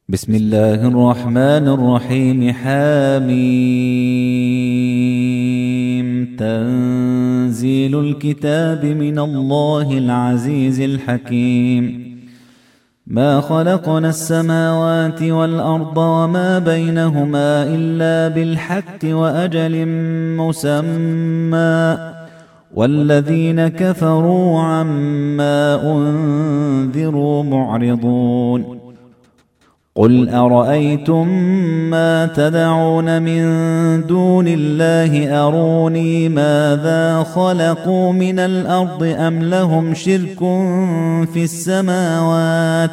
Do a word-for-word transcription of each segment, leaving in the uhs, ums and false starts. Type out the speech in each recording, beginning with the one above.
بسم الله الرحمن الرحيم. حاميم. تنزيل الكتاب من الله العزيز الحكيم. ما خلقنا السماوات والأرض وما بينهما إلا بالحق وأجل مسمى، والذين كفروا عما أنذروا معرضون. قل أرأيتم ما تدعون من دون الله أروني ماذا خلقوا من الأرض أم لهم شرك في السماوات؟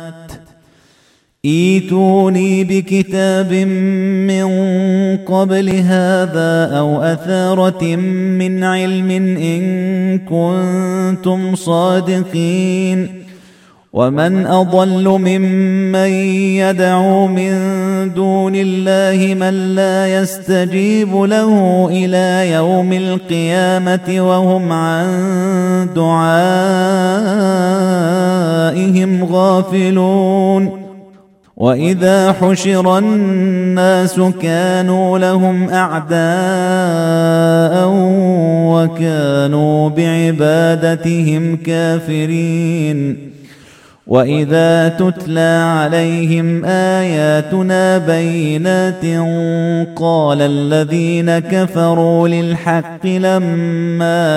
ائتوني بكتاب من قبل هذا أو أثارة من علم إن كنتم صادقين. ومن أضل ممن يدعو من دون الله من لا يستجيب له إلى يوم القيامة وهم عن دعائهم غافلون. وإذا حشر الناس كانوا لهم أعداء وكانوا بعبادتهم كافرين. وإذا تتلى عليهم آياتنا بينات قال الذين كفروا للحق لما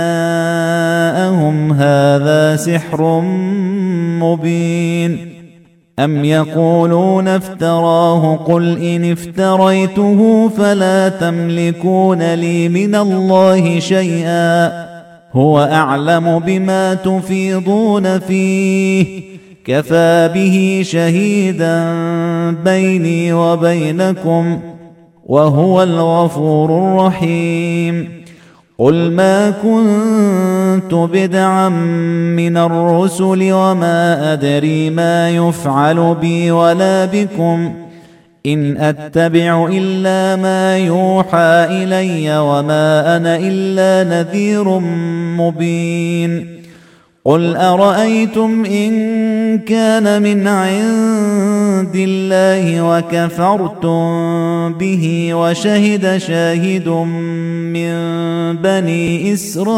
جاءهم هذا سحر مبين. أم يقولون افتراه قل إن افتريته فلا تملكون لي من الله شيئا هو أعلم بما تفيضون فيه كفى به شهيدا بيني وبينكم وهو الغفور الرحيم. قل ما كنت بدعا من الرسل وما أدري ما يفعل بي ولا بكم إن أتبع إلا ما يوحى إلي وما أنا إلا نذير مبين. قل أرأيتم إن كان من عند الله وكفرتم به وشهد شاهد من بني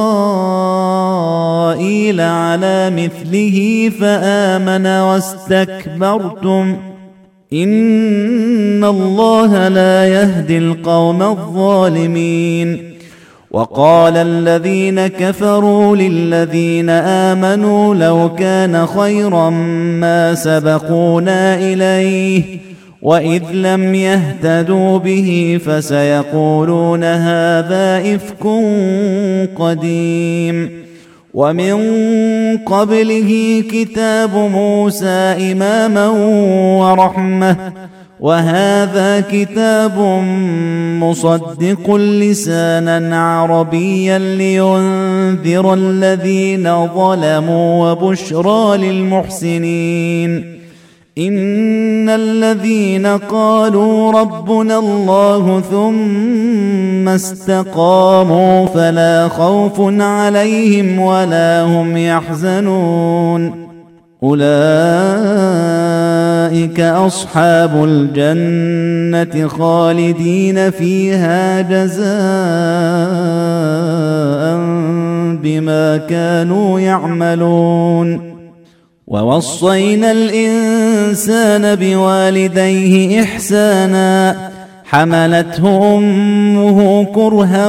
إسرائيل على مثله فآمن واستكبرتم إن الله لا يهدي القوم الظالمين. وقال الذين كفروا للذين آمنوا لو كان خيرا ما سبقونا إليه وإذ لم يهتدوا به فسيقولون هذا إفك قديم. ومن قبله كتاب موسى إماما ورحمة وهذا كتاب مصدق لسانا عربيا لينذر الذين ظلموا وبشرى للمحسنين. إن الذين قالوا ربنا الله ثم استقاموا فلا خوف عليهم ولا هم يحزنون أولئك أصحاب الجنة خالدين فيها جزاء بما كانوا يعملون. ووصينا الإنسان بوالديه إحسانا حملته أمه كرها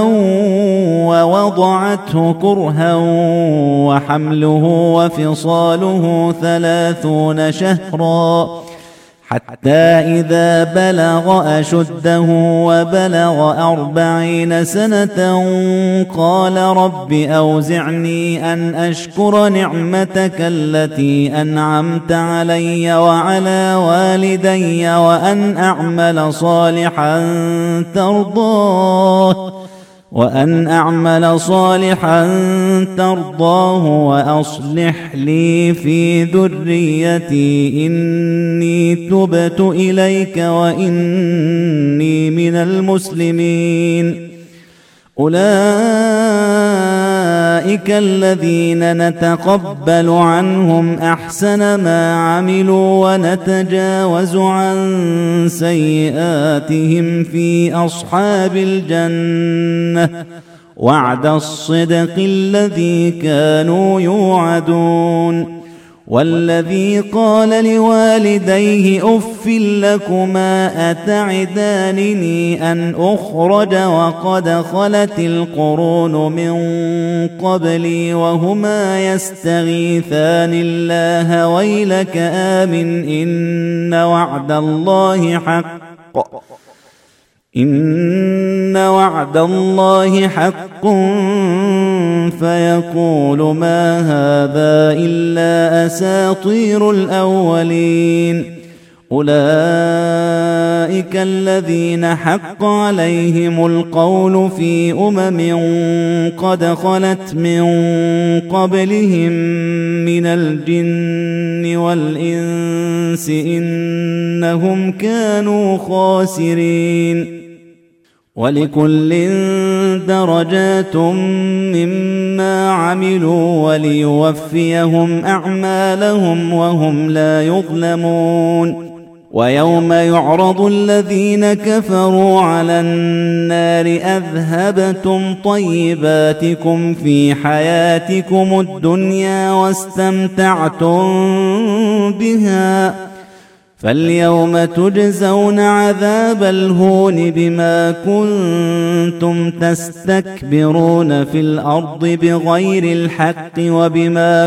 ووضعته كرها وحمله وفصاله ثلاثون شهرا حتى إذا بلغ أشده وبلغ أربعين سنة قال رب أوزعني أن أشكر نعمتك التي أنعمت علي وعلى والدي وأن أعمل صالحا ترضاه وأن أعمل صالحا ترضاه وأصلح لي في ذريتي إني تبت إليك وإني من المسلمين. أولئك أولئك الذين نتقبل عنهم أحسن ما عملوا ونتجاوز عن سيئاتهم في أصحاب الجنة وعد الصدق الذي كانوا يوعدون. والذي قال لوالديه أف لكما أتعدانني أن أخرج وقد خلت القرون من قبلي وهما يستغيثان الله ويلك آمن إن وعد الله حق إن وعد الله حق فيقول ما هذا إلا أساطير الأولين. أولئك الذين حق عليهم القول في أمم قد خلت من قبلهم من الجن والإنس إنهم كانوا خاسرين. ولكل درجات مما عملوا وليوفيهم أعمالهم وهم لا يظلمون. ويوم يعرض الذين كفروا على النار أذهبتم طيباتكم في حياتكم الدنيا واستمتعتم بها فاليوم تجزون عذاب الهون بما كنتم تستكبرون في الأرض بغير الحق وبما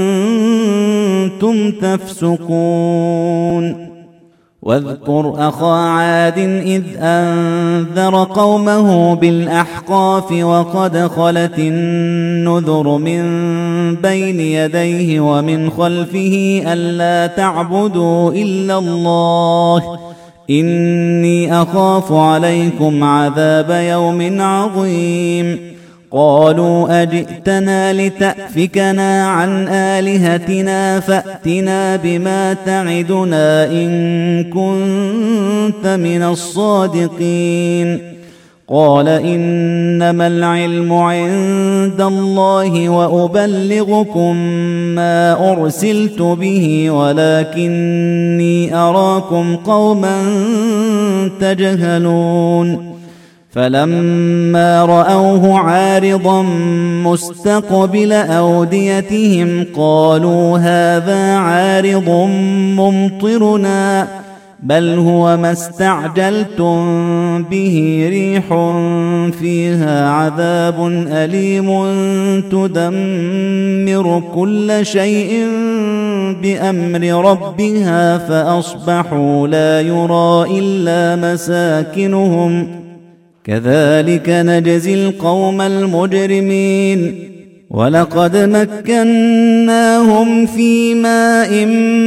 كنتم تفسقون. واذكر أخا عاد إذ أنذر قومه بالأحقاف وقد خلت النذر من بين يديه ومن خلفه ألا تعبدوا إلا الله إني أخاف عليكم عذاب يوم عظيم. قالوا أجئتنا لتأفكنا عن آلهتنا فأتنا بما تعدنا إن كنت من الصادقين. قال إنما العلم عند الله وأبلغكم ما أرسلت به ولكني أراكم قوما تجهلون. فلما رأوه عارضا مستقبل أوديتهم قالوا هذا عارض ممطرنا بل هو ما استعجلتم به ريح فيها عذاب أليم تدمر كل شيء بأمر ربها فأصبحوا لا يرى إلا مساكنهم كذلك نجزي القوم المجرمين. ولقد مكناهم في ماء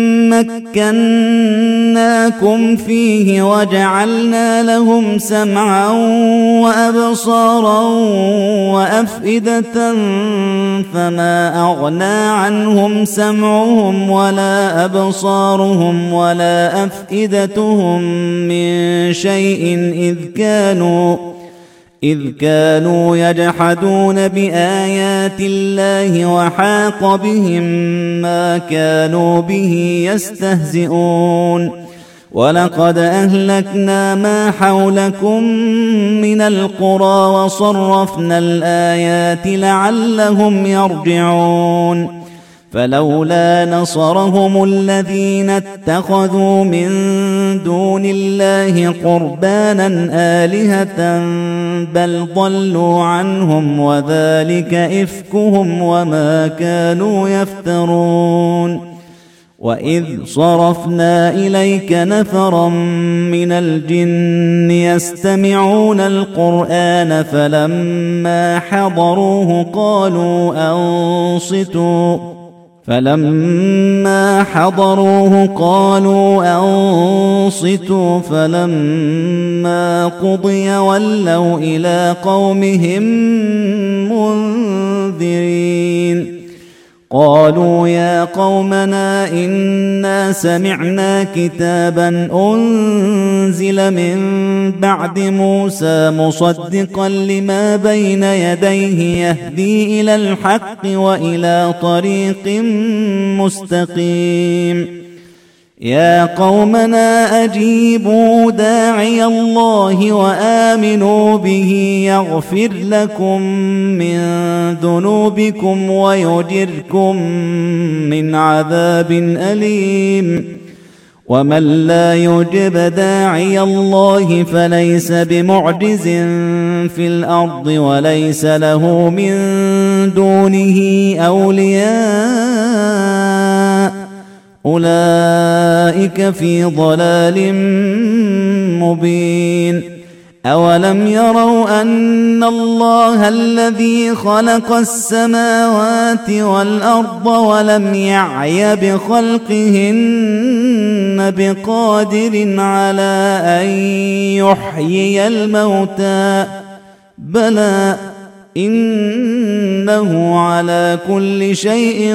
مكناكم فيه وجعلنا لهم سمعا وأبصارا وأفئدة فما أغنى عنهم سمعهم ولا أبصارهم ولا أفئدتهم من شيء إذ كانوا إذ كانوا يجحدون بآيات الله وحاق بهم ما كانوا به يستهزئون. ولقد أهلكنا ما حولكم من القرى وصرفنا الآيات لعلهم يرجعون. فلولا نصرهم الذين اتخذوا من دون الله قربانا آلهة بل ضلوا عنهم وذلك إفكهم وما كانوا يفترون. وإذ صرفنا إليك نفرا من الجن يستمعون القرآن فلما حضروه قالوا أنصتوا فلما حضروه قالوا أنصتوا فلما قضي ولوا إلى قومهم منذرين. قالوا يا قومنا إنا سمعنا كتابا أنزل من بعد موسى مصدقا لما بين يديه يهدي إلى الحق وإلى طريق مستقيم يا قومنا أجيبوا داعي الله وآمنوا به يغفر لكم من ذنوبكم ويجركم من عذاب أليم ومن لا يجب داعي الله فليس بمعجز في الأرض وليس له من دونه أولياء أولئك في ضلال مبين أولم يروا أن الله الذي خلق السماوات والأرض ولم يعي بخلقهن بقادر على أن يحيي الموتى بلى إنه على كل شيء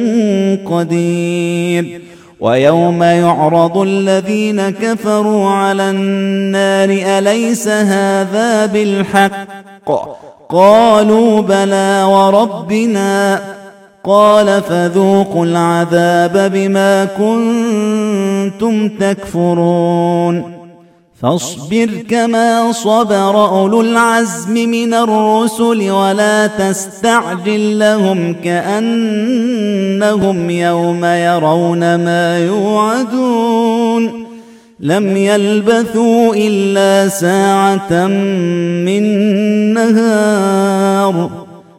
قدير ويوم يعرض الذين كفروا على النار أليس هذا بالحق قالوا بلى وربنا قال فذوقوا العذاب بما كنتم تكفرون فاصبر كما صبر أولو العزم من الرسل ولا تستعجل لهم كأنهم يوم يرون ما يوعدون لم يلبثوا إلا ساعة من نهار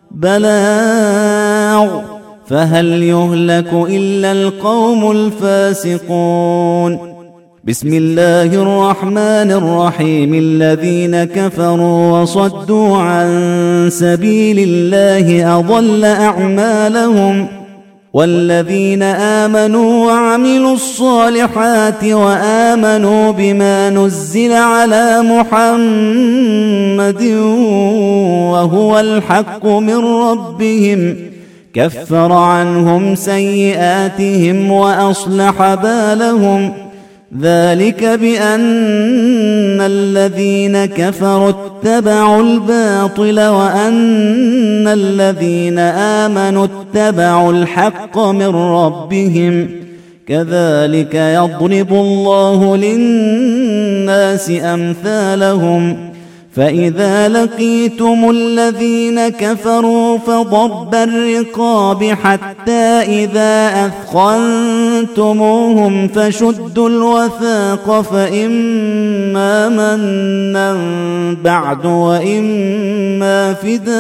بلاغ فهل يهلك إلا القوم الفاسقون بسم الله الرحمن الرحيم الذين كفروا وصدوا عن سبيل الله أضل أعمالهم والذين آمنوا وعملوا الصالحات وآمنوا بما نزل على محمد وهو الحق من ربهم كفر عنهم سيئاتهم وأصلح بالهم ذلك بأن الذين كفروا اتبعوا الباطل وأن الذين آمنوا اتبعوا الحق من ربهم كذلك يضرب الله للناس أمثالهم فإذا لقيتم الذين كفروا فضرب الرقاب حتى إذا أثخنتموهم فشدوا الوثاق فإما منا بعد وإما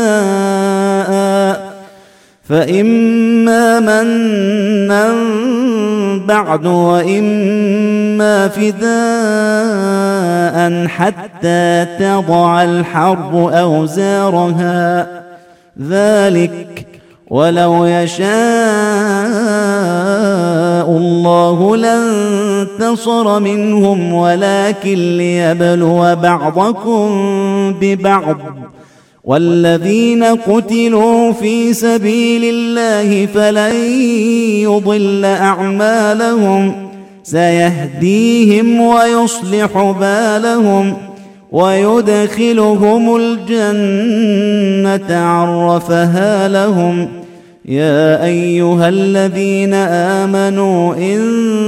فداء فإما منا بعد وإما فداء حتى تضع الحرب أوزارها ذلك ولو يشاء الله لانتصر منهم ولكن ليبلو بعضكم ببعض والذين قتلوا في سبيل الله فلن يضل أعمالهم سيهديهم ويصلح بالهم ويدخلهم الجنة عرفها لهم يا أيها الذين آمنوا إن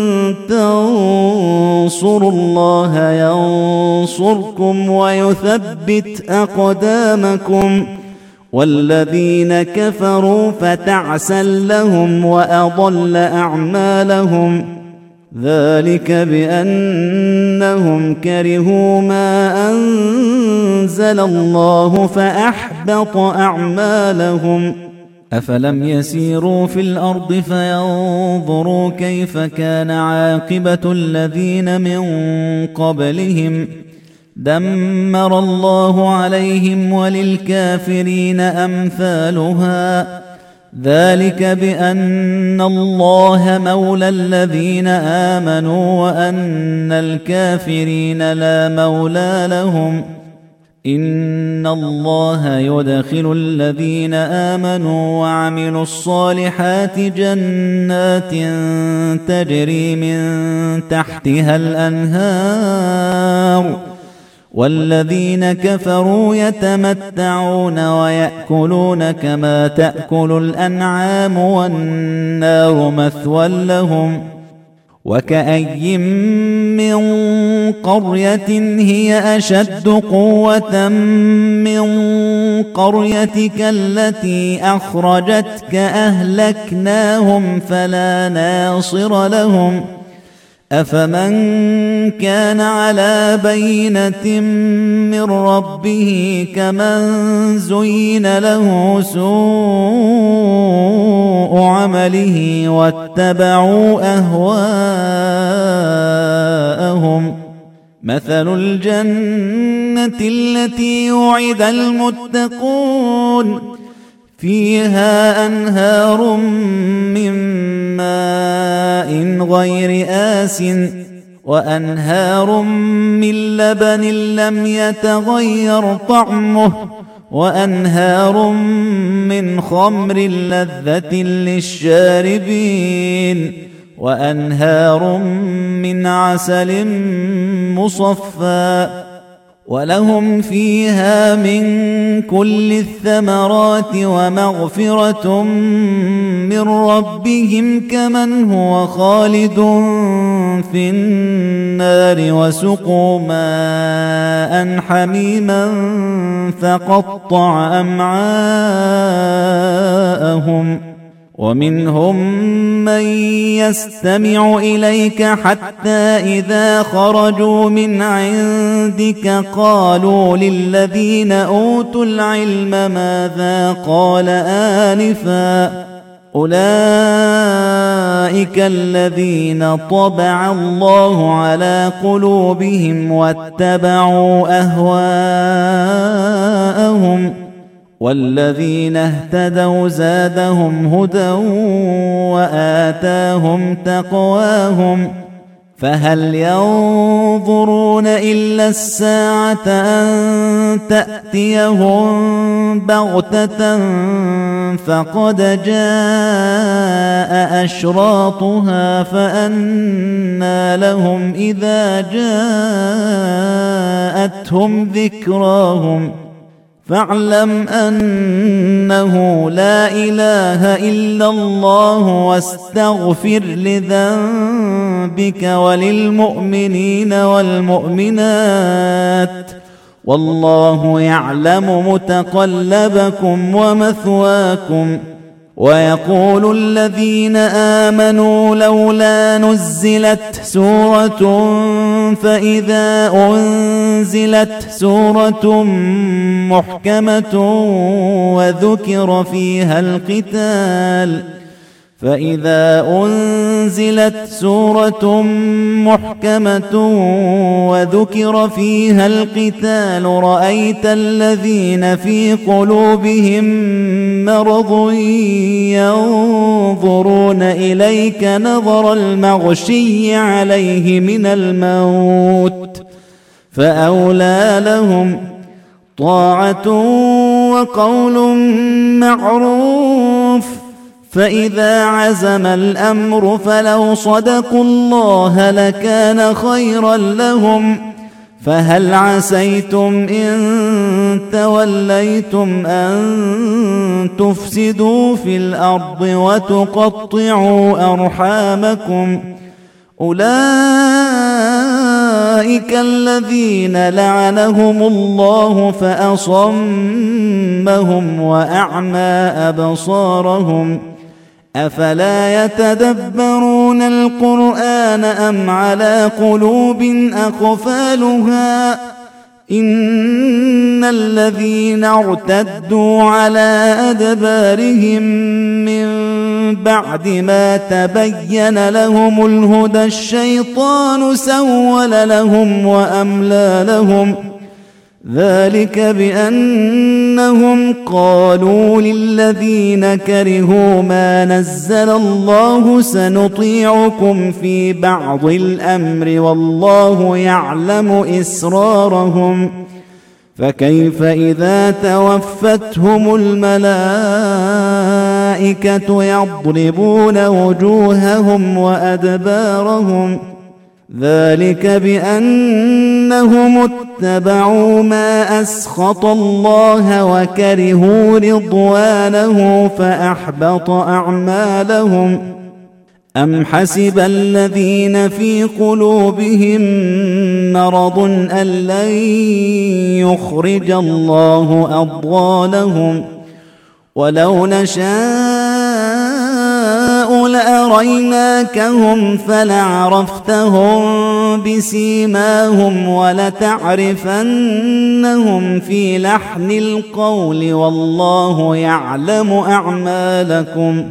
تنصروا الله ينصركم ويثبت أقدامكم والذين كفروا فتعسا لهم وأضل أعمالهم ذلك بأنهم كرهوا ما أنزل الله فأحبط أعمالهم أفلم يسيروا في الأرض فينظروا كيف كان عاقبة الذين من قبلهم دمر الله عليهم وللكافرين أمثالها ذلك بأن الله مولى الذين آمنوا وأن الكافرين لا مولى لهم إن الله يدخل الذين آمنوا وعملوا الصالحات جنات تجري من تحتها الأنهار والذين كفروا يتمتعون ويأكلون كما تأكل الأنعام والنار مثوى لهم وكأي من قرية هي أشد قوة من قريتك التي أخرجتك أهلكناهم فلا ناصر لهم أفمن كان على بينة من ربه كمن زين له سوء عمله واتبعوا أهواءهم مثل الجنة التي وعد المتقون فيها أنهار من ماء غير آسٍ وأنهار من لبن لم يتغير طعمه وأنهار من خمر لذة للشاربين وأنهار من عسل مصفى ولهم فيها من كل الثمرات ومغفرة من ربهم كمن هو خالد في النار وسقوا ماء حميما فقطع أمعاءهم ومنهم من يستمع إليك حتى إذا خرجوا من عندك قالوا للذين أوتوا العلم ماذا قال آنفا أولئك الذين طبع الله على قلوبهم واتبعوا أهواءهم والذين اهتدوا زادهم هدى وآتاهم تقواهم فهل ينظرون إلا الساعة أن تأتيهم بغتة فقد جاء أشراطها فأنى لهم إذا جاءتهم ذكراهم فاعلم أنه لا إله إلا الله واستغفر لذنبك وللمؤمنين والمؤمنات والله يعلم متقلبكم ومثواكم ويقول الذين آمنوا لولا نزلت سورة فإذا أنزلت سورة محكمة وذكر فيها القتال فإذا أنزلت سورة محكمة وذكر فيها القتال رأيت الذين في قلوبهم مرض ينظرون إليك نظر المغشي عليه من الموت فأولى لهم طاعة وقول معروف فإذا عزم الأمر فلو صدقوا الله لكان خيرا لهم فهل عسيتم إن توليتم أن تفسدوا في الأرض وتقطعوا أرحامكم أولئك الذين لعنهم الله فأصمهم وأعمى أبصارهم أفلا يتدبرون القرآن أم على قلوب أقفالها إن الذين ارتدوا على أدبارهم من بعد ما تبين لهم الهدى الشيطان سول لهم وأملى لهم ذلك بأنهم قالوا للذين كرهوا ما نزل الله سنطيعكم في بعض الأمر والله يعلم إسرارهم فكيف إذا توفتهم الملائكة يضربون وجوههم وأدبارهم ذلك بأنهم اتبعوا ما أسخط الله وكرهوا رضوانه فأحبط أعمالهم أم حسب الذين في قلوبهم مرض أن لن يخرج الله أضغانهم ولو نشاء لأريناكهم فلعرفتهم بسيماهم ولتعرفنهم في لحن القول والله يعلم أعمالكم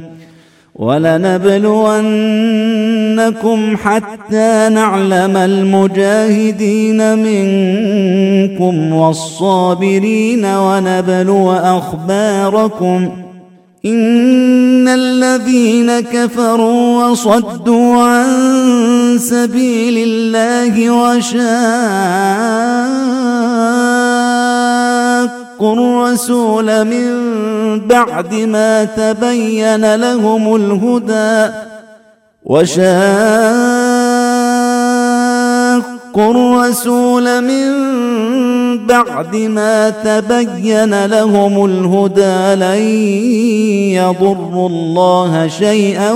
ولنبلونكم حتى نعلم المجاهدين منكم والصابرين ونبلو أخباركم إن الذين كفروا وصدوا عن سبيل الله وشاقوا الرسول من بعد ما تبين لهم الهدى وشاقوا الرسول من بعد ما تبين لهم الهدى لن يضروا الله شيئا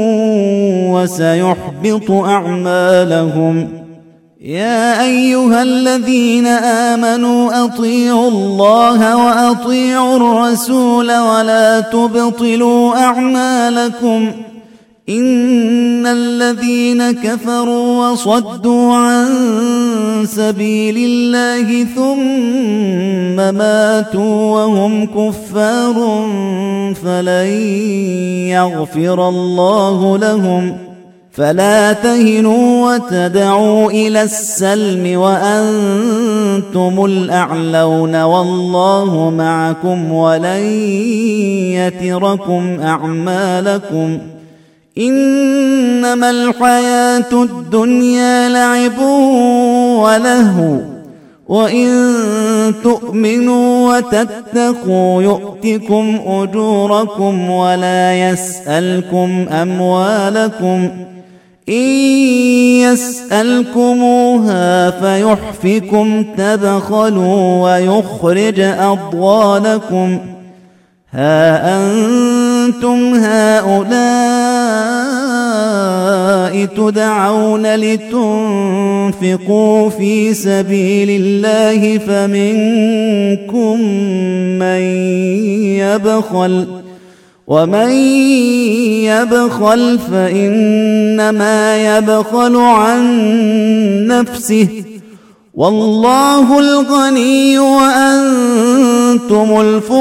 وسيحبط أعمالهم يا أيها الذين آمنوا أطيعوا الله وأطيعوا الرسول ولا تبطلوا أعمالكم إن الذين كفروا وصدوا عن سبيل الله ثم ماتوا وهم كفار فلن يغفر الله لهم فلا تهنوا وتدعوا إلى السلم وأنتم الأعلون والله معكم ولن يتركم أعمالكم إنما الحياة الدنيا لعب ولهو وإن تؤمنوا وتتقوا يؤتكم أجوركم ولا يسألكم أموالكم إن يسألكموها فيحفكم تبخلوا ويخرج أضغانكم ها أنتم هؤلاء تدعون لتنفقوا في سبيل الله فمنكم من يبخل ومن يبخل فإنما يبخل عن نفسه والله الغني وأنتم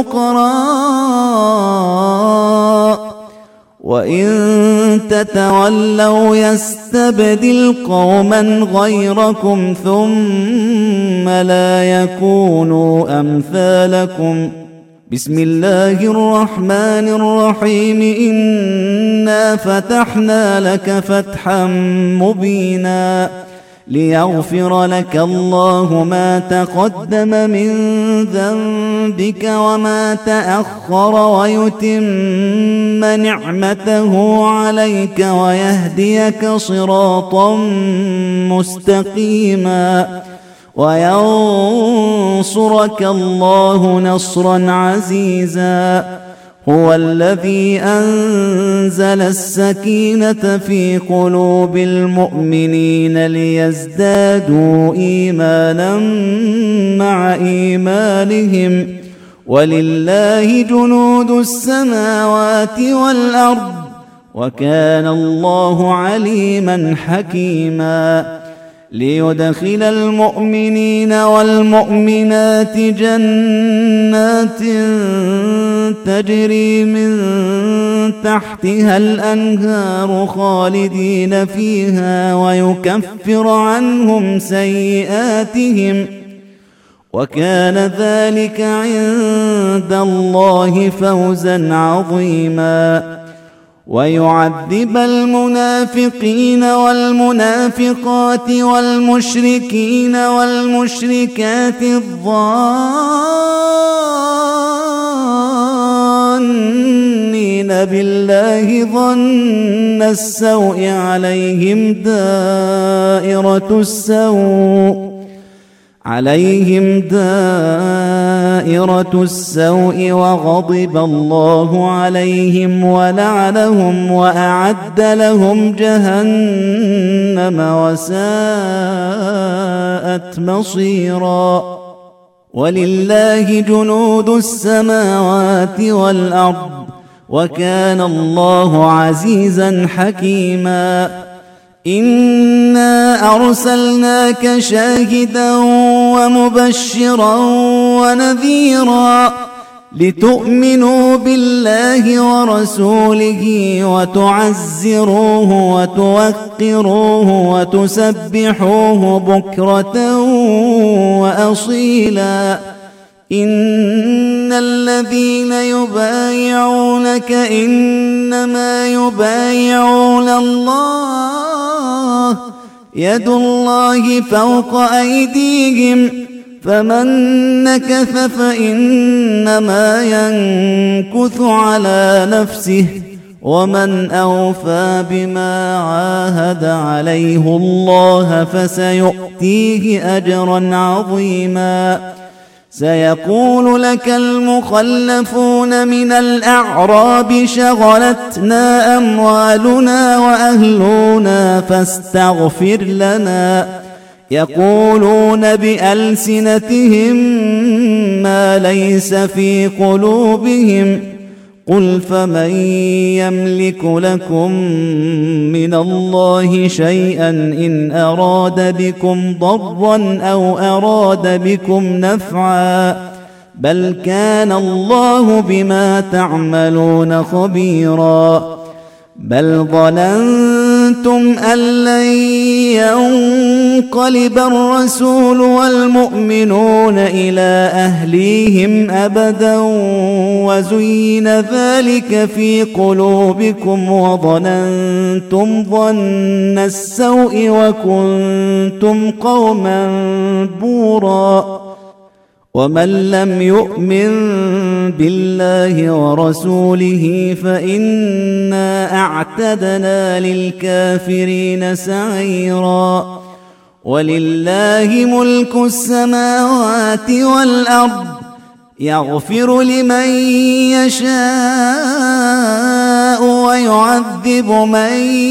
الفقراء وإن تتولوا يستبدل قوما غيركم ثم لا يكونوا أمثالكم بسم الله الرحمن الرحيم إنا فتحنا لك فتحا مبينا ليغفر لك الله ما تقدم من ذنبك وما تأخر ويتم نعمته عليك ويهديك صراطا مستقيما وينصرك الله نصرا عزيزا هو الذي أنزل السكينة في قلوب المؤمنين ليزدادوا إيمانا مع إيمانهم ولله جنود السماوات والأرض وكان الله عليما حكيما ليدخل المؤمنين والمؤمنات جنات تجري من تحتها الأنهار خالدين فيها ويكفر عنهم سيئاتهم وكان ذلك عند الله فوزا عظيما ويعذب المنافقين والمنافقات والمشركين والمشركات الظانين بالله ظن السوء عليهم دائرة السوء عليهم دائرة السوء وغضب الله عليهم ولعنهم وأعد لهم جهنم وساءت مصيرا. ولله جنود السماوات والأرض وكان الله عزيزا حكيما. إنا أرسلناك شاهدا ومبشرا ونذيرا لتؤمنوا بالله ورسوله وتعزروه وتوقروه وتسبحوه بكرة وأصيلا. إن الذين يبايعونك إنما يبايعون الله يد الله فوق أيديهم فمن نكث فإنما ينكث على نفسه ومن أوفى بما عاهد عليه الله فسيؤتيه أجرا عظيما. سيقول لك المخلفون من الأعراب شغلتنا أموالنا وأهلنا فاستغفر لنا يقولون بألسنتهم ما ليس في قلوبهم قل فمن يملك لكم من الله شيئا إن أراد بكم ضرا أو أراد بكم نفعا بل كان الله بما تعملون خبيرا. بل ظننتم أن لن ينقلب الرسول والمؤمنون إلى أهليهم أبدا وزين ذلك في قلوبكم وظننتم ظن السوء وكنتم قوما بورا. ومن لم يؤمن بالله ورسوله فإنا أعتدنا للكافرين سعيرا. ولله ملك السماوات والأرض يغفر لمن يشاء ويعذب من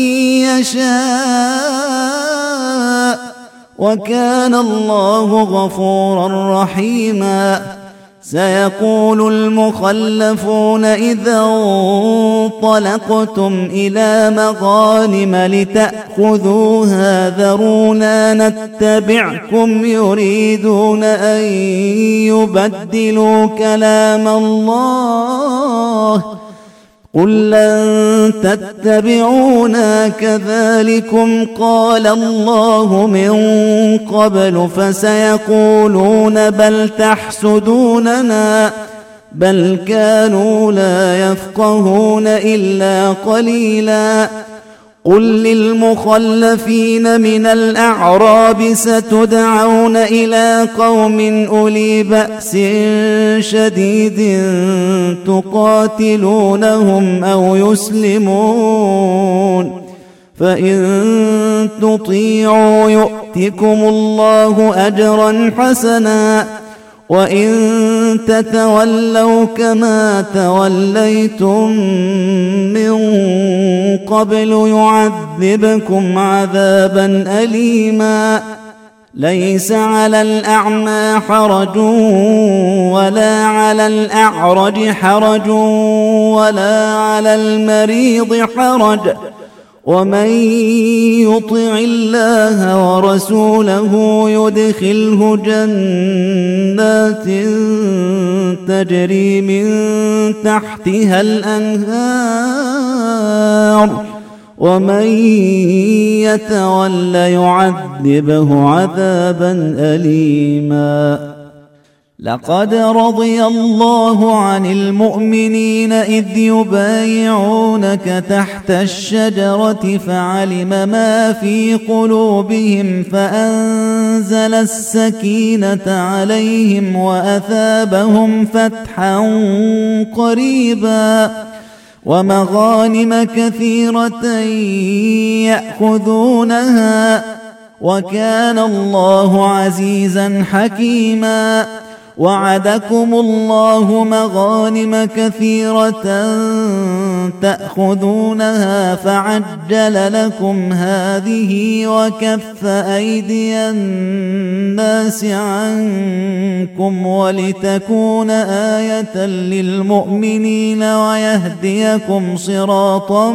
يشاء وكان الله غفورا رحيما. سيقول المخلفون إذا انطلقتم إلى مغانم لتأخذوها ذرونا نتبعكم يريدون أن يبدلوا كلام الله قل لن تتبعونا كذلكم قال الله من قبل فسيقولون بل تحسدوننا بل كانوا لا يفقهون إلا قليلا. قل للمخلفين من الأعراب ستدعون إلى قوم أولي بأس شديد تقاتلونهم أو يسلمون فإن تطيعوا يؤتكم الله أجرا حسنا وإن تتولوا كما توليتم من قبل يعذبكم عذابا أليما. ليس على الأعمى حرج ولا على الأعرج حرج ولا على المريض حرج ومن يطع الله ورسوله يدخله جنات تجري من تحتها الأنهار ومن يتول يعذبه عذابا أليما. لقد رضي الله عن المؤمنين إذ يبايعونك تحت الشجرة فعلم ما في قلوبهم فأنزل السكينة عليهم وأثابهم فتحا قريبا ومغانم كثيرة يأخذونها وكان الله عزيزا حكيما. وعدكم الله مغانم كثيرة تأخذونها فعجل لكم هذه وكف أيدي الناس عنكم ولتكون آية للمؤمنين ويهديكم صراطا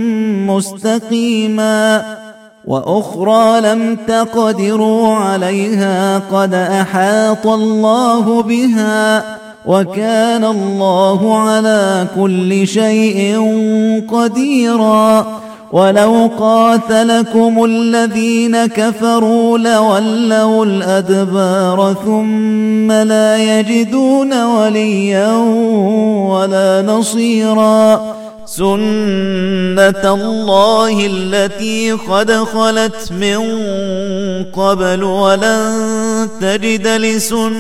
مستقيما. وأخرى لم تقدروا عليها قد أحاط الله بها وكان الله على كل شيء قديرا. ولو قاتلكم الذين كفروا لولوا الأدبار ثم لا يجدون وليا ولا نصيرا. سنة الله التي قد خلت من قبل ولن تجد لسنة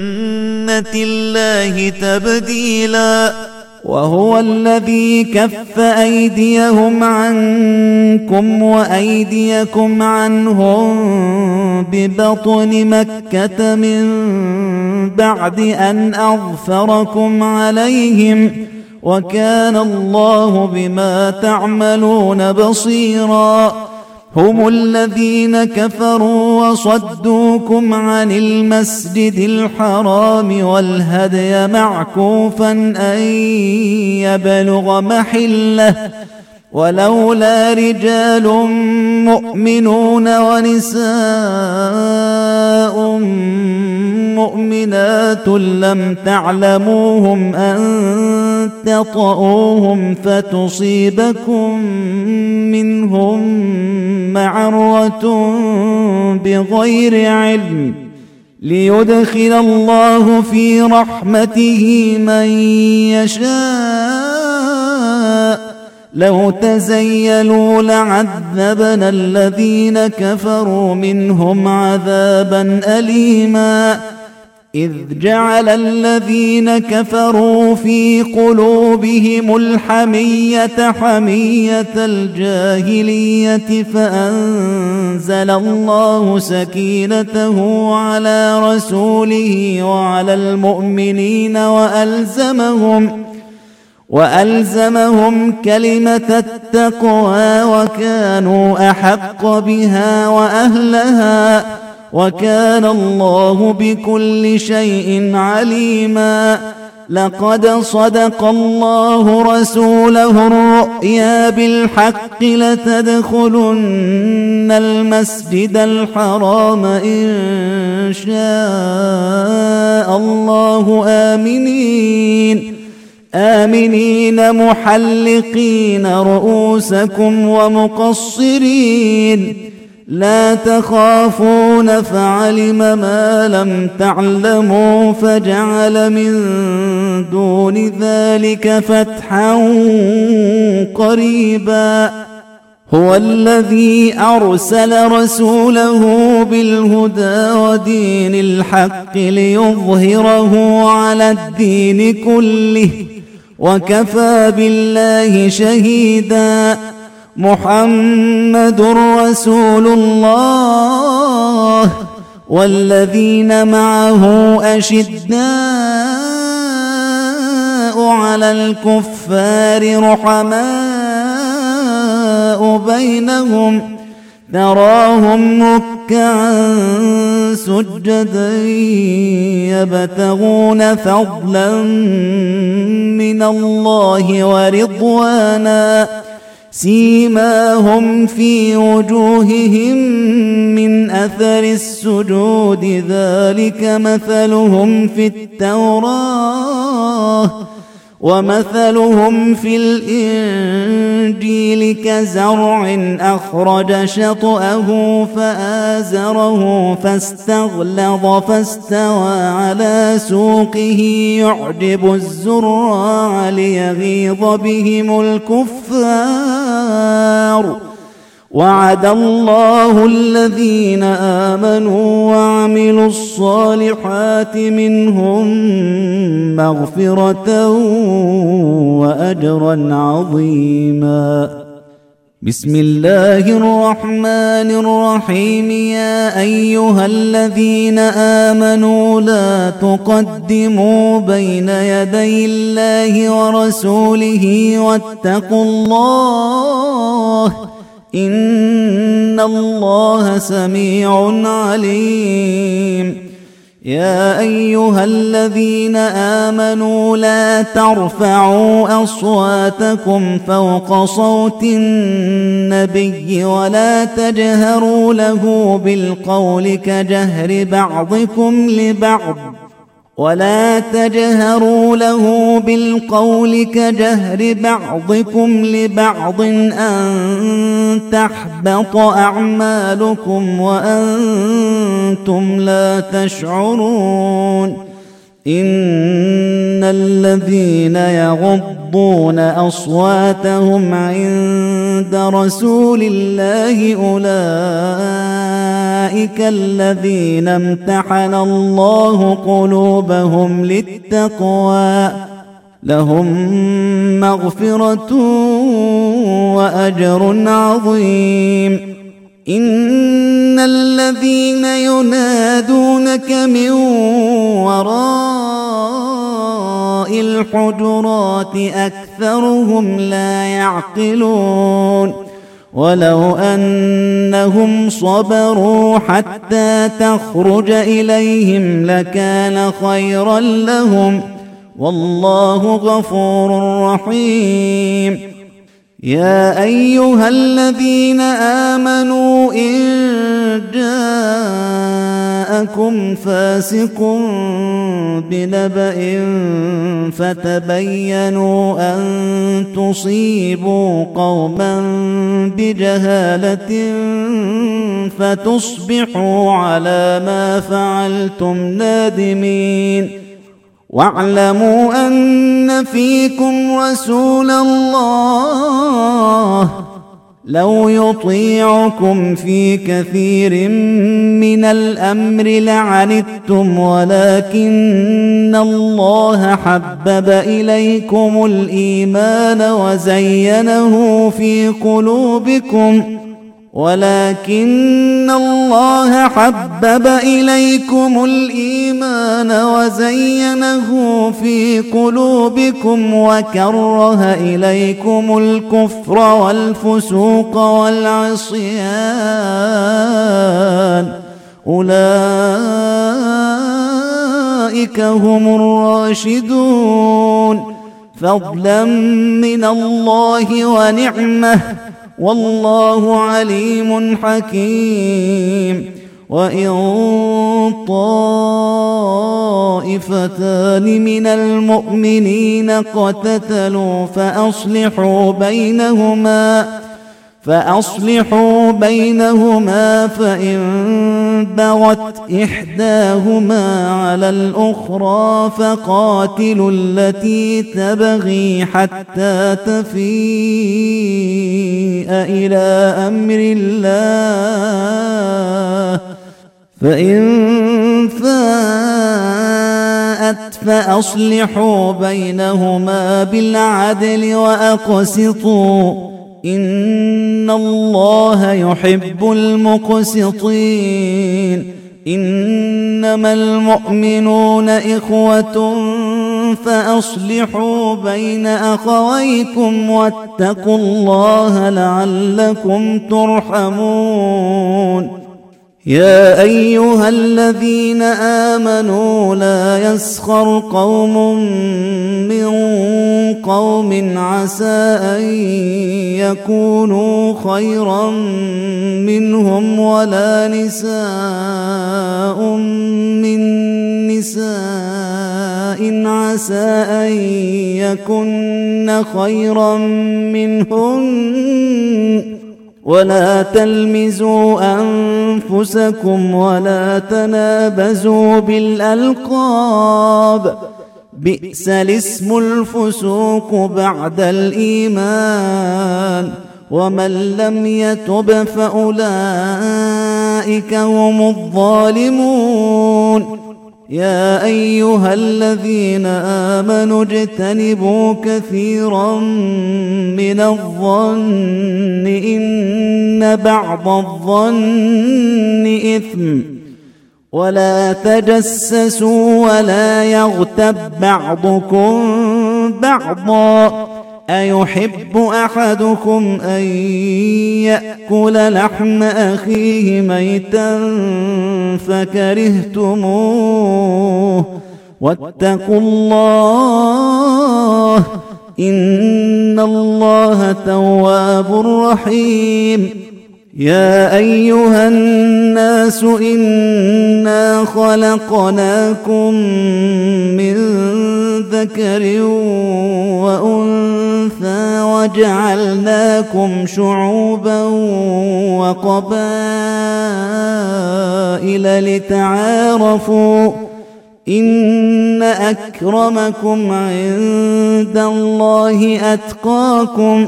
الله تبديلا. وهو الذي كف أيديهم عنكم وأيديكم عنهم ببطن مكة من بعد أن أظفركم عليهم وكان الله بما تعملون بصيرا. هم الذين كفروا وصدوكم عن المسجد الحرام والهدي معكوفا أن يبلغ محله ولولا رجال مؤمنون ونساء مؤمنات لم تعلموهم أن تطؤوهم فتصيبكم منهم معرة بغير علم ليدخل الله في رحمته من يشاء. لو تزيلوا لعذبنا الذين كفروا منهم عذابا أليما. إذ جعل الذين كفروا في قلوبهم الحمية حمية الجاهلية فأنزل الله سكينته على رسوله وعلى المؤمنين وألزمهم وألزمهم كلمة التقوى وكانوا أحق بها وأهلها وكان الله بكل شيء عليما. لقد صدق الله رسوله الرؤيا بالحق لتدخلن المسجد الحرام إن شاء الله آمنين آمنين محلقين رؤوسكم ومقصرين لا تخافون فعلم ما لم تعلموا فجعل من دون ذلك فتحا قريبا. هو الذي أرسل رسوله بالهدى ودين الحق ليظهره على الدين كله وكفى بالله شهيدا. محمد رسول الله والذين معه أشداء على الكفار رحماء بينهم تراهم ركعا سجدا يبتغون فضلا من الله ورضوانا سيماهم في وجوههم من أثر السجود ذلك مثلهم في التوراة ومثلهم في الإنجيل كزرع أخرج شطأه فآزره فاستغلظ فاستوى على سوقه يعجب الزراع ليغيظ بهم الكفار. وعد الله الذين آمنوا وعملوا الصالحات منهم مغفرة وأجرا عظيما. بسم الله الرحمن الرحيم. يا أيها الذين آمنوا لا تقدموا بين يدي الله ورسوله واتقوا الله إن الله سميع عليم. يا أيها الذين آمنوا لا ترفعوا أصواتكم فوق صوت النبي ولا تجهروا له بالقول كجهر بعضكم لبعض ولا تجهروا له بالقول كجهر بعضكم لبعض أن تحبط أعمالكم وأنتم لا تشعرون. إن الذين يغضون أصواتهم عند رسول الله أولئك الذين امتحن الله قلوبهم للتقوى لهم مغفرة وأجر عظيم. إن الذين ينادونك من وراء الحجرات أكثرهم لا يعقلون. ولو أنهم صبروا حتى تخرج إليهم لكان خيرا لهم والله غفور رحيم. يا أيها الذين آمنوا إن جاءكم فاسق بنبأ فتبينوا أن تصيبوا قوما بجهالة فتصبحوا على ما فعلتم نادمين. واعلموا أن فيكم رسول الله لو يطيعكم في كثير من الأمر لعنتم ولكن الله حبب إليكم الإيمان وزينه في قلوبكم ولكن الله حبب إليكم الإيمان وزينه في قلوبكم وكره إليكم الكفر والفسوق والعصيان أولئك هم الراشدون فضلا من الله ونعمة والله عليم حكيم. وإن طائفتان من المؤمنين اقتتلوا فأصلحوا بينهما فأصلحوا بينهما فإن بغت إحداهما على الأخرى فقاتلوا التي تبغي حتى تفيء إلى أمر الله فإن فاءت فأصلحوا بينهما بالعدل وأقسطوا إن الله يحب المقسطين. إنما المؤمنون إخوة فأصلحوا بين أخويكم واتقوا الله لعلكم ترحمون. يا أيها الذين آمنوا لا يسخر قوم من قوم عسى أن يكونوا خيرا منهم ولا نساء من نساء عسى عسى أن يكن خيرا منهن ولا تلمزوا أنفسكم ولا تنابزوا بالألقاب بئس الاسم الفسوق بعد الإيمان ومن لم يتب فأولئك هم الظالمون يا أيها الذين آمنوا اجتنبوا كثيرا من الظن إن بعض الظن إثم ولا تجسسوا ولا يغتب بعضكم بعضا أيحب أحدكم أن يأكل لحم أخيه ميتا فكرهتموه واتقوا الله إن الله تواب رحيم يا أيها الناس إنا خلقناكم من ذكر وأنثى وجعلناكم شعوبا وقبائل لتعارفوا إن أكرمكم عند الله أتقاكم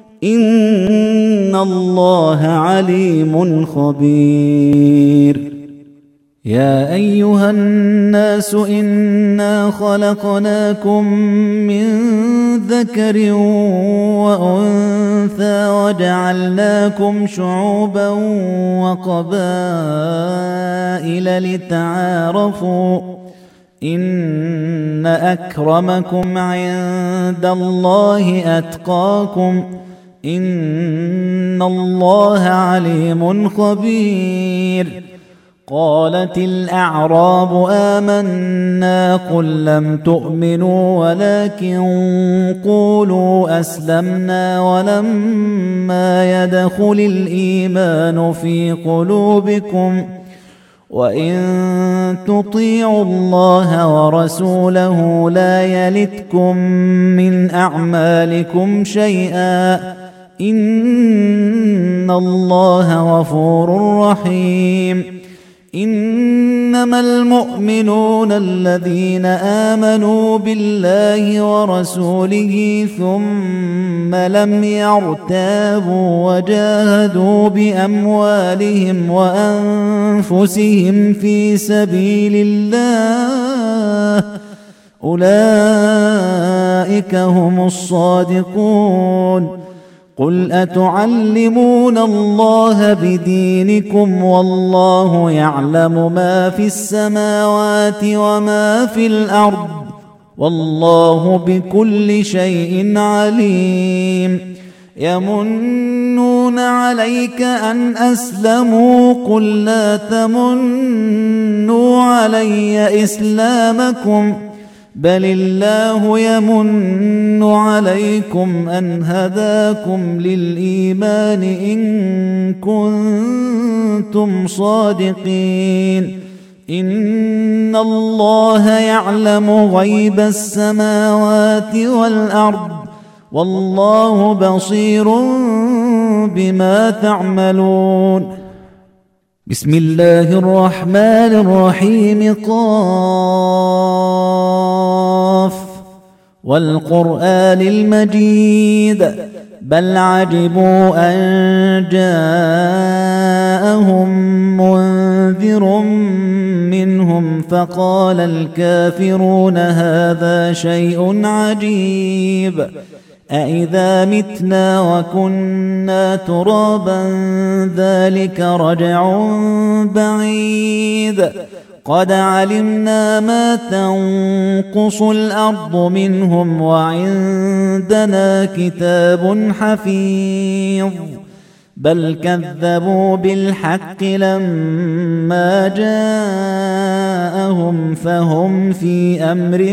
إن الله عليم خبير يا أيها الناس إنا خلقناكم من ذكر وأنثى وجعلناكم شعوبا وقبائل لتعارفوا إن أكرمكم عند الله أتقاكم إن الله عليم خبير قالت الأعراب آمنا قل لم تؤمنوا ولكن قولوا أسلمنا ولما يدخل الإيمان في قلوبكم وإن تطيعوا الله ورسوله لا يلتكم من أعمالكم شيئا إن الله غفور رحيم إنما المؤمنون الذين آمنوا بالله ورسوله ثم لم يرتابوا وجاهدوا بأموالهم وأنفسهم في سبيل الله أولئك هم الصادقون قل أتعلمون الله بدينكم والله يعلم ما في السماوات وما في الأرض والله بكل شيء عليم يمنون عليك أن أسلموا قل لا تمنوا علي إسلامكم بل الله يمن عليكم أن هداكم للإيمان إن كنتم صادقين إن الله يعلم غيب السماوات والأرض والله بصير بما تعملون بسم الله الرحمن الرحيم قاف والقرآن المجيد بل عجبوا أن جاءهم منذر منهم فقال الكافرون هذا شيء عجيب أإذا متنا وكنا ترابا ذلك رجع بعيد قد علمنا ما تنقص الأرض منهم وعندنا كتاب حفيظ بل كذبوا بالحق لما جاءهم فهم في أمر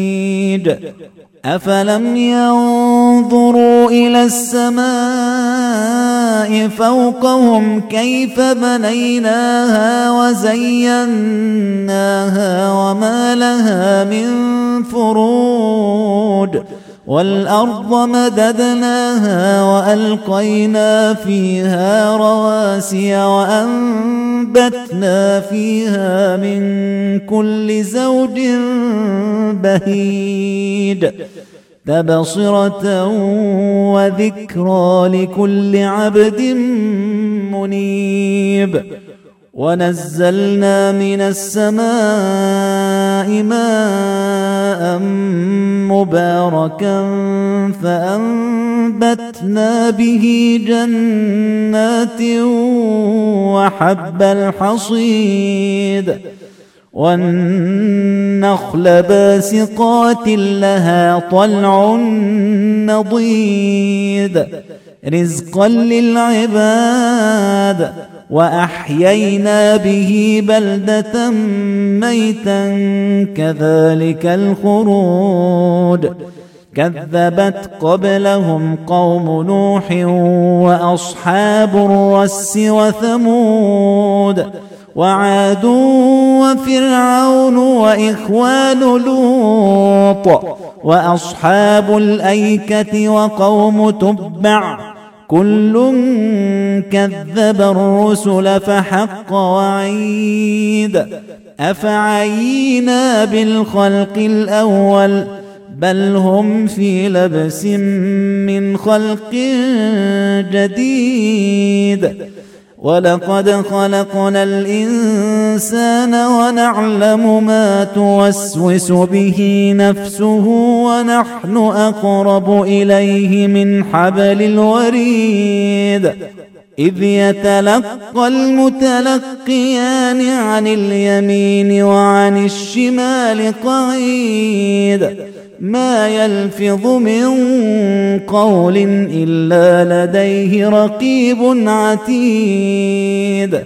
مريج أفلم ينظروا إلى السماء السماء فوقهم كيف بنيناها وزيناها وما لها من فروج والأرض مددناها وألقينا فيها رواسي وأنبتنا فيها من كل زوج بهيج تبصرة وذكرى لكل عبد منيب. ونزلنا من السماء ماء مباركا فأنبتنا به جنات وحب الحصيد والنخل باسقات لها طلع نضيد رزقا للعباد وأحيينا به بلدة ميتا كذلك الخروج كذبت قبلهم قوم نوح وأصحاب الرس وثمود وعاد وفرعون وإخوان لوط وأصحاب الأيكة وقوم تبع كل كذب الرسل فحق وعيد أفعينا بالخلق الأول بل هم في لبس من خلق جديد. ولقد خلقنا الإنسان ونعلم ما توسوس به نفسه ونحن أقرب إليه من حبل الوريد إذ يتلقى المتلقيان عن اليمين وعن الشمال قعيد ما يلفظ من قول إلا لديه رقيب عتيد.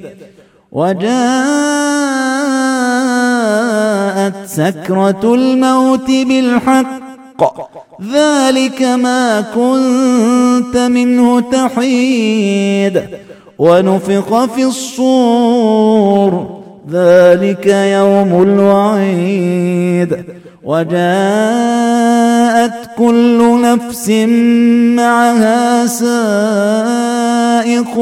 وجاءت سكرة الموت بالحق ذلك ما كنت منه تحيد ونفخ في الصور ذلك يوم الوعيد وجاءت كل نفس معها سائق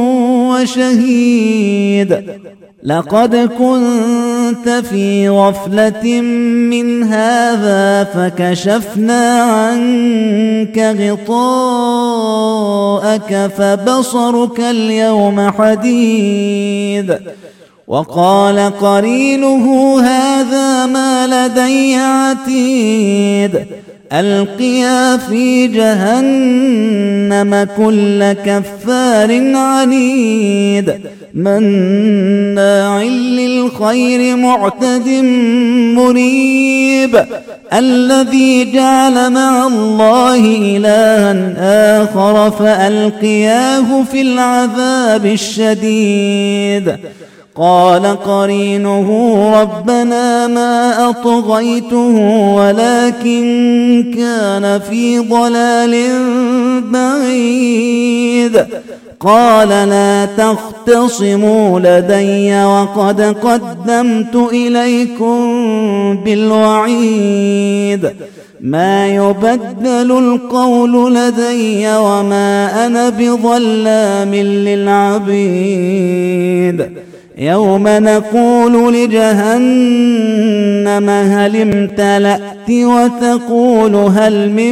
وشهيد لقد كنت في غفلة من هذا فكشفنا عنك غطاءك فبصرك اليوم حديد. وقال قرينه هذا ما لدي عتيد ألقيا في جهنم كل كفار عنيد مناع للخير معتد مريب الذي جعل مع الله إلها آخر فألقياه في العذاب الشديد. قال قرينه ربنا ما أطغيته ولكن كان في ضلال بعيد. قال لا تختصموا لدي وقد قدمت إليكم بالوعيد ما يبدل القول لدي وما أنا بظلام للعبيد. يوم نقول لجهنم هل امتلأت وتقول هل من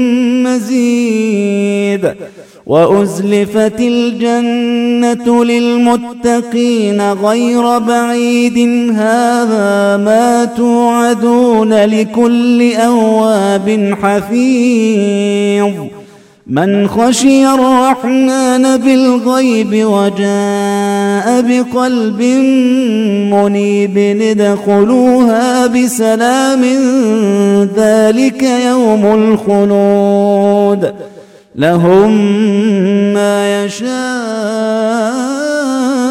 مزيد وأزلفت الجنة للمتقين غير بعيد هذا ما توعدون لكل أواب حفيظ من خشي الرحمن بالغيب وجاء بقلب منيب ادخلوها بسلام ذلك يوم الخلود لهم ما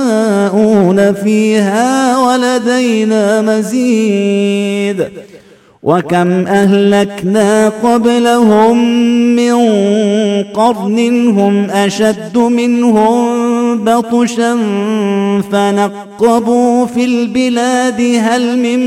يشاءون فيها ولدينا مزيد. وكم أهلكنا قبلهم من قرن هم أشد منهم بطشا فنقبوا في البلاد هل من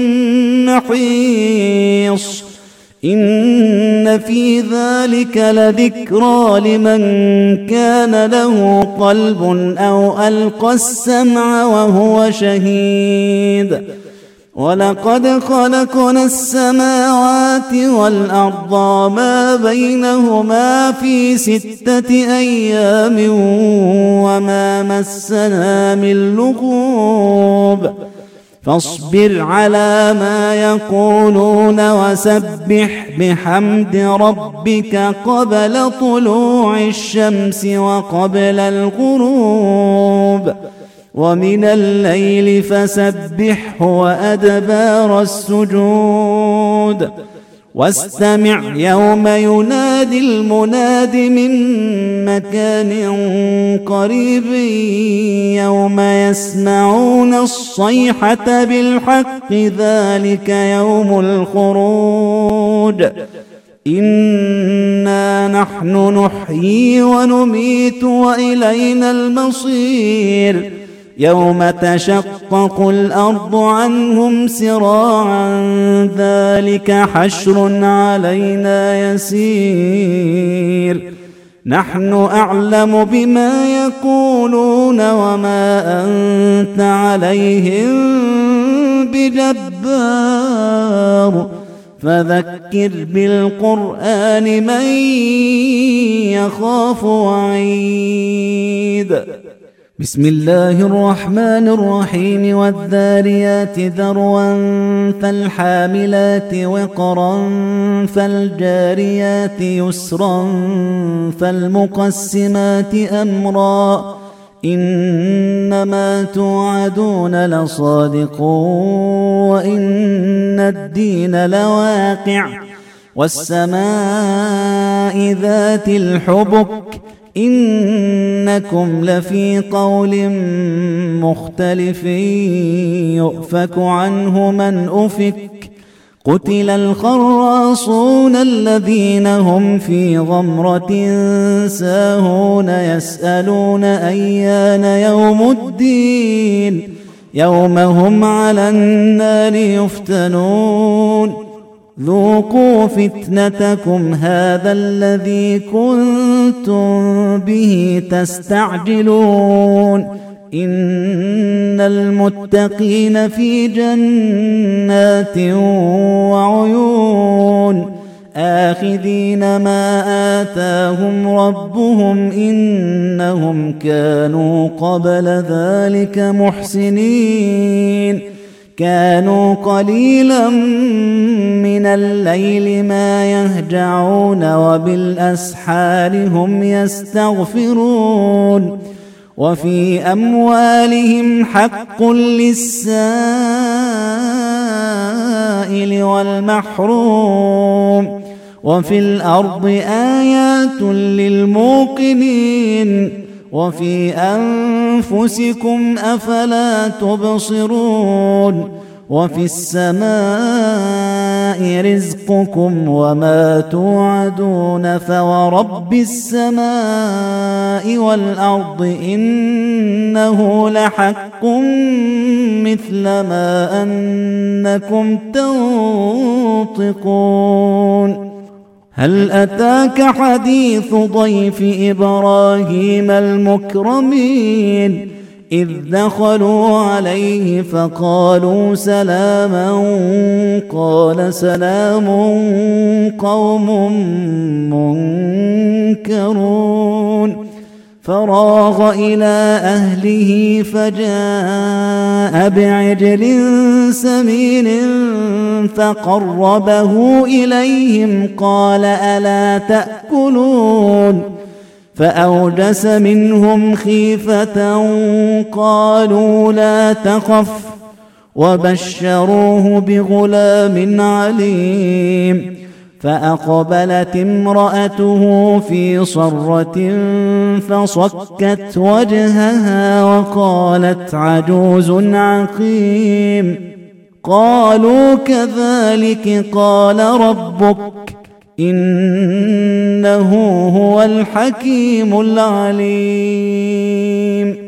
محيص إن في ذلك لذكرى لمن كان له قلب أو ألقى السمع وهو شهيد ولقد خلقنا السماوات والأرض وما بينهما في ستة أيام وما مسنا من لغوب فاصبر على ما يقولون وسبح بحمد ربك قبل طلوع الشمس وقبل الغروب ومن الليل فسبحه وأدبار السجود واستمع يوم ينادي المناد من مكان قريب يوم يسمعون الصيحة بالحق ذلك يوم الخروج إنا نحن نحيي ونميت وإلينا المصير يوم تشقق الأرض عنهم سراعا ذلك حشر علينا يسير نحن أعلم بما يقولون وما أنت عليهم بجبار فذكر بالقرآن من يخاف وعيد بسم الله الرحمن الرحيم والذاريات ذروا فالحاملات وقرا فالجاريات يسرا فالمقسمات أمرا إنما توعدون لصادق وإن الدين لواقع والسماء ذات الحبك إنكم لفي قول مختلف يؤفك عنه من أفك قتل الخراصون الذين هم في غمرة ساهون يسألون أيان يوم الدين يوم هم على النار يفتنون ذوقوا فتنتكم هذا الذي كنتم به تستعجلون إن المتقين في جنات وعيون آخذين ما آتاهم ربهم إنهم كانوا قبل ذلك محسنين كانوا قليلا من الليل ما يهجعون وبالأسحار هم يستغفرون وفي أموالهم حق للسائل والمحروم وفي الأرض آيات للموقنين وفي أنفسكم أفلا تبصرون وفي السماء رزقكم وما توعدون فورب السماء والأرض إنه لحق مثل ما أنكم تنطقون هل أتاك حديث ضيف إبراهيم المكرمين إذ دخلوا عليه فقالوا سلاما قال سلام قوم منكرون فراغ إلى أهله فجاء بعجل سمين فقربه إليهم قال ألا تأكلون فأوجس منهم خيفة قالوا لا تخف وبشروه بغلام عليم فأقبلت امرأته في صرة فصكت وجهها وقالت عجوز عقيم قالوا كذلك قال ربك إنه هو الحكيم العليم